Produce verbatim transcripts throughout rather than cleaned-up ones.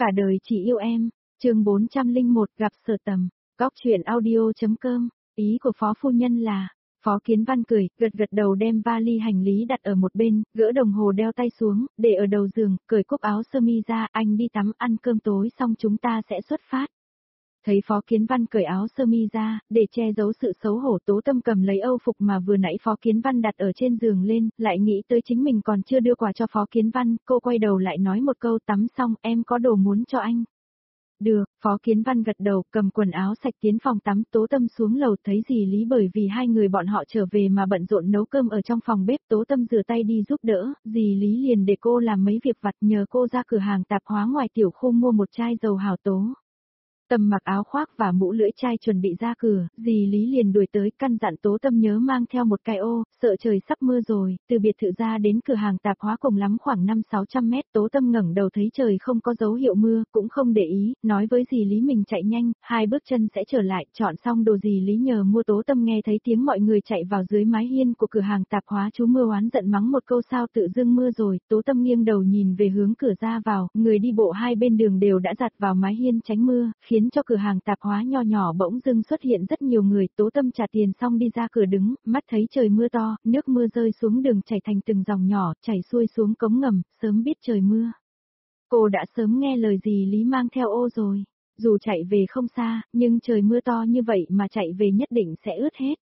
Cả đời chỉ yêu em, chương bốn trăm lẻ một gặp Sở Tầm, Góc truyện audio.com, ý của Phó Phu Nhân là, Phó Kiến Văn cười, gật gật đầu đem vali hành lý đặt ở một bên, gỡ đồng hồ đeo tay xuống, để ở đầu giường, cởi cúc áo sơ mi ra, anh đi tắm ăn cơm tối xong chúng ta sẽ xuất phát. Thấy Phó Kiến Văn cởi áo sơ mi ra, để che giấu sự xấu hổ, Tố Tâm cầm lấy âu phục mà vừa nãy Phó Kiến Văn đặt ở trên giường lên, lại nghĩ tới chính mình còn chưa đưa quà cho Phó Kiến Văn, cô quay đầu lại nói một câu tắm xong em có đồ muốn cho anh. Được, Phó Kiến Văn gật đầu, cầm quần áo sạch tiến phòng tắm, Tố Tâm xuống lầu thấy dì Lý bởi vì hai người bọn họ trở về mà bận rộn nấu cơm ở trong phòng bếp, Tố Tâm rửa tay đi giúp đỡ, dì Lý liền để cô làm mấy việc vặt nhờ cô ra cửa hàng tạp hóa ngoài tiểu khu mua một chai dầu hào tố. Tâm mặc áo khoác và mũ lưỡi chai chuẩn bị ra cửa, dì Lý liền đuổi tới căn dặn Tố Tâm nhớ mang theo một cái ô, sợ trời sắp mưa rồi, từ biệt thự ra đến cửa hàng tạp hóa cùng lắm khoảng năm sáu trăm mét, Tố Tâm ngẩng đầu thấy trời không có dấu hiệu mưa, cũng không để ý, nói với dì Lý mình chạy nhanh, hai bước chân sẽ trở lại, chọn xong đồ dì Lý nhờ mua. Tố Tâm nghe thấy tiếng mọi người chạy vào dưới mái hiên của cửa hàng tạp hóa, chú mưa oán giận mắng một câu sao tự dưng mưa rồi, Tố Tâm nghiêng đầu nhìn về hướng cửa ra vào, người đi bộ hai bên đường đều đã giặt vào mái hiên tránh mưa, khiến cho cửa hàng tạp hóa nho nhỏ bỗng dưng xuất hiện rất nhiều người. Tố Tâm trả tiền xong đi ra cửa đứng, mắt thấy trời mưa to, nước mưa rơi xuống đường chảy thành từng dòng nhỏ, chảy xuôi xuống cống ngầm, sớm biết trời mưa. Cô đã sớm nghe lời dì Lý mang theo ô rồi, dù chạy về không xa, nhưng trời mưa to như vậy mà chạy về nhất định sẽ ướt hết.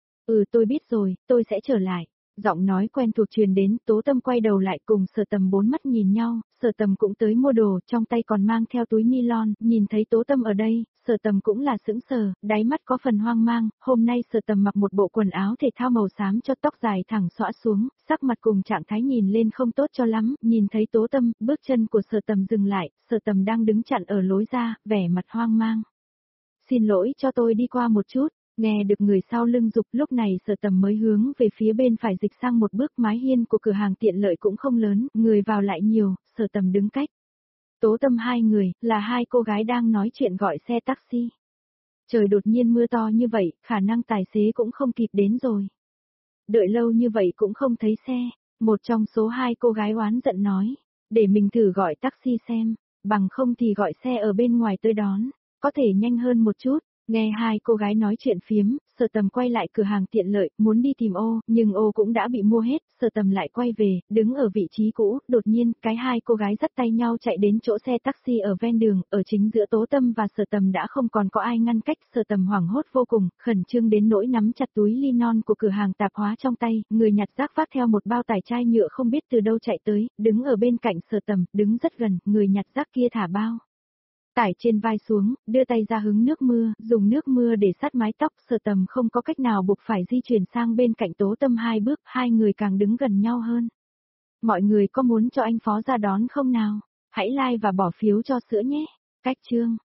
Ừ tôi biết rồi, tôi sẽ trở lại. Giọng nói quen thuộc truyền đến, Tố Tâm quay đầu lại cùng Sở Tầm bốn mắt nhìn nhau, Sở Tầm cũng tới mua đồ, trong tay còn mang theo túi nylon, nhìn thấy Tố Tâm ở đây, Sở Tầm cũng là sững sờ, đáy mắt có phần hoang mang, hôm nay Sở Tầm mặc một bộ quần áo thể thao màu xám cho tóc dài thẳng xõa xuống, sắc mặt cùng trạng thái nhìn lên không tốt cho lắm, nhìn thấy Tố Tâm, bước chân của Sở Tầm dừng lại, Sở Tầm đang đứng chặn ở lối ra, vẻ mặt hoang mang. Xin lỗi cho tôi đi qua một chút. Nghe được người sau lưng giục, lúc này Sở Tầm mới hướng về phía bên phải dịch sang một bước, mái hiên của cửa hàng tiện lợi cũng không lớn, người vào lại nhiều, Sở Tầm đứng cách. Tố Tâm hai người, là hai cô gái đang nói chuyện gọi xe taxi. Trời đột nhiên mưa to như vậy, khả năng tài xế cũng không kịp đến rồi. Đợi lâu như vậy cũng không thấy xe, một trong số hai cô gái oán giận nói, để mình thử gọi taxi xem, bằng không thì gọi xe ở bên ngoài tới đón, có thể nhanh hơn một chút. Nghe hai cô gái nói chuyện phiếm, Sở Tầm quay lại cửa hàng tiện lợi, muốn đi tìm ô, nhưng ô cũng đã bị mua hết, Sở Tầm lại quay về, đứng ở vị trí cũ, đột nhiên, cái hai cô gái dắt tay nhau chạy đến chỗ xe taxi ở ven đường, ở chính giữa Tố Tâm và Sở Tầm đã không còn có ai ngăn cách, Sở Tầm hoảng hốt vô cùng, khẩn trương đến nỗi nắm chặt túi nylon của cửa hàng tạp hóa trong tay, người nhặt rác vác theo một bao tải chai nhựa không biết từ đâu chạy tới, đứng ở bên cạnh Sở Tầm, đứng rất gần, người nhặt rác kia thả bao tải trên vai xuống, đưa tay ra hứng nước mưa, dùng nước mưa để sát mái tóc. Sở Tầm không có cách nào buộc phải di chuyển sang bên cạnh Tố Tâm hai bước, hai người càng đứng gần nhau hơn. Mọi người có muốn cho anh Phó ra đón không nào? Hãy like và bỏ phiếu cho sữa nhé. Cách chương